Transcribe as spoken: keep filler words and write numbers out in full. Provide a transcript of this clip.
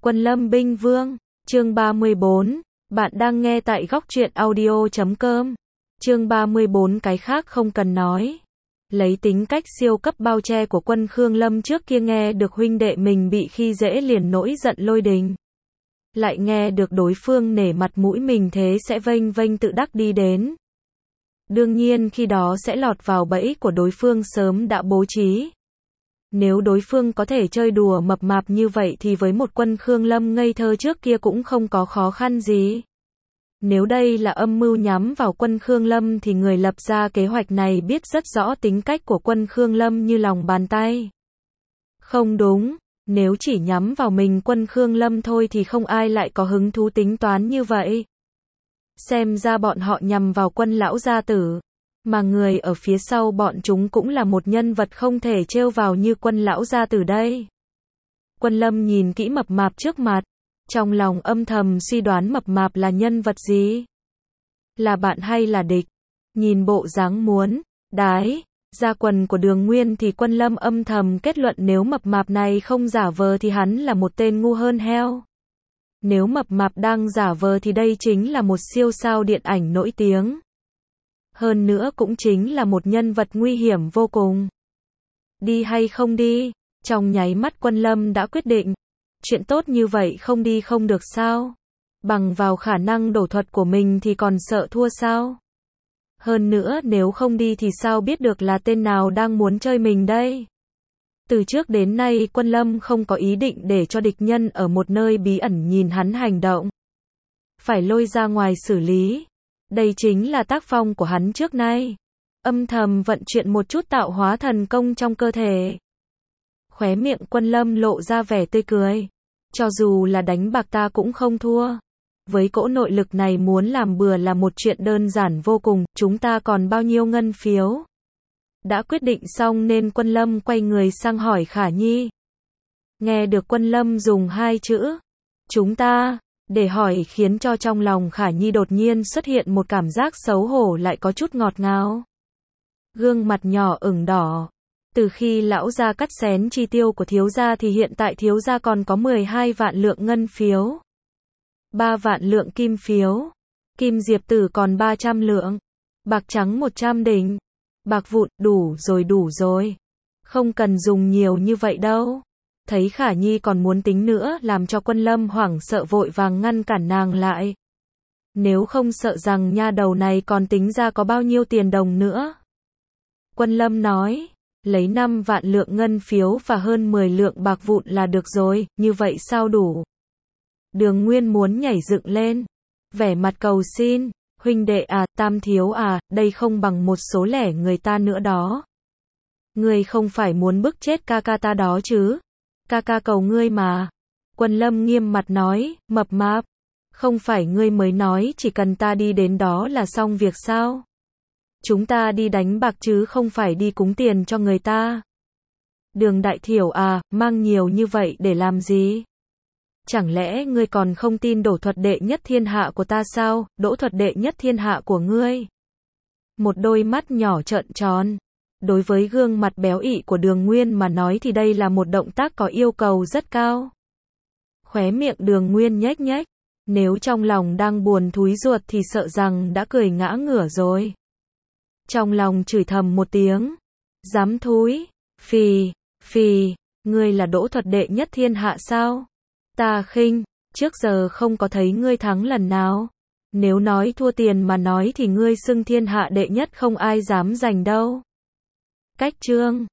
Quân Lâm Binh Vương, chương ba mươi bốn, bạn đang nghe tại góc truyện audio chấm com. Chương ba mươi bốn cái khác không cần nói. Lấy tính cách siêu cấp bao che của quân Khương Lâm trước kia nghe được huynh đệ mình bị khi dễ liền nổi giận lôi đình. Lại nghe được đối phương nể mặt mũi mình thế sẽ vênh vênh tự đắc đi đến. Đương nhiên khi đó sẽ lọt vào bẫy của đối phương sớm đã bố trí. Nếu đối phương có thể chơi đùa mập mạp như vậy thì với một quân Khương Lâm ngây thơ trước kia cũng không có khó khăn gì. Nếu đây là âm mưu nhắm vào quân Khương Lâm thì người lập ra kế hoạch này biết rất rõ tính cách của quân Khương Lâm như lòng bàn tay. Không đúng, nếu chỉ nhắm vào mình quân Khương Lâm thôi thì không ai lại có hứng thú tính toán như vậy. Xem ra bọn họ nhằm vào quân lão gia tử. Mà người ở phía sau bọn chúng cũng là một nhân vật không thể trêu vào như quân lão gia tử đây. Quân Lâm nhìn kỹ mập mạp trước mặt. Trong lòng âm thầm suy đoán mập mạp là nhân vật gì? Là bạn hay là địch? Nhìn bộ dáng muốn đái ra quần của Đường Nguyên thì Quân Lâm âm thầm kết luận nếu mập mạp này không giả vờ thì hắn là một tên ngu hơn heo. Nếu mập mạp đang giả vờ thì đây chính là một siêu sao điện ảnh nổi tiếng. Hơn nữa cũng chính là một nhân vật nguy hiểm vô cùng. Đi hay không đi? Trong nháy mắt Quân Lâm đã quyết định. Chuyện tốt như vậy không đi không được sao? Bằng vào khả năng đổ thuật của mình thì còn sợ thua sao? Hơn nữa nếu không đi thì sao biết được là tên nào đang muốn chơi mình đây? Từ trước đến nay Quân Lâm không có ý định để cho địch nhân ở một nơi bí ẩn nhìn hắn hành động. Phải lôi ra ngoài xử lý. Đây chính là tác phong của hắn trước nay. Âm thầm vận chuyển một chút tạo hóa thần công trong cơ thể. Khóe miệng Quân Lâm lộ ra vẻ tươi cười. Cho dù là đánh bạc ta cũng không thua. Với cỗ nội lực này muốn làm bừa là một chuyện đơn giản vô cùng. Chúng ta còn bao nhiêu ngân phiếu? Đã quyết định xong nên Quân Lâm quay người sang hỏi Khả Nhi. Nghe được Quân Lâm dùng hai chữ chúng ta để hỏi khiến cho trong lòng Khả Nhi đột nhiên xuất hiện một cảm giác xấu hổ lại có chút ngọt ngào. Gương mặt nhỏ ửng đỏ. Từ khi lão gia cắt xén chi tiêu của thiếu gia thì hiện tại thiếu gia còn có mười hai vạn lượng ngân phiếu. ba vạn lượng kim phiếu. Kim diệp tử còn ba trăm lượng. Bạc trắng một trăm đỉnh. Bạc vụn đủ rồi đủ rồi. Không cần dùng nhiều như vậy đâu. Thấy Khả Nhi còn muốn tính nữa làm cho Quân Lâm hoảng sợ vội vàng ngăn cản nàng lại. Nếu không sợ rằng nha đầu này còn tính ra có bao nhiêu tiền đồng nữa. Quân Lâm nói, lấy năm vạn lượng ngân phiếu và hơn mười lượng bạc vụn là được rồi, như vậy sao đủ? Đường Nguyên muốn nhảy dựng lên. Vẻ mặt cầu xin, huynh đệ à, tam thiếu à, đây không bằng một số lẻ người ta nữa đó. Ngươi không phải muốn bức chết ca ca ta đó chứ? Ca ca cầu ngươi mà. Quân Lâm nghiêm mặt nói, mập mạp. Không phải ngươi mới nói chỉ cần ta đi đến đó là xong việc sao? Chúng ta đi đánh bạc chứ không phải đi cúng tiền cho người ta. Đường đại thiểu à, mang nhiều như vậy để làm gì? Chẳng lẽ ngươi còn không tin đổ thuật đệ nhất thiên hạ của ta sao? Đỗ thuật đệ nhất thiên hạ của ngươi? Một đôi mắt nhỏ trợn tròn. Đối với gương mặt béo ị của Đường Nguyên mà nói thì đây là một động tác có yêu cầu rất cao. Khóe miệng Đường Nguyên nhếch nhếch. Nếu trong lòng đang buồn thúi ruột thì sợ rằng đã cười ngã ngửa rồi. Trong lòng chửi thầm một tiếng. Dám thúi, phì, phì, ngươi là đỗ thuật đệ nhất thiên hạ sao? Ta khinh, trước giờ không có thấy ngươi thắng lần nào. Nếu nói thua tiền mà nói thì ngươi xưng thiên hạ đệ nhất không ai dám giành đâu. Cách chương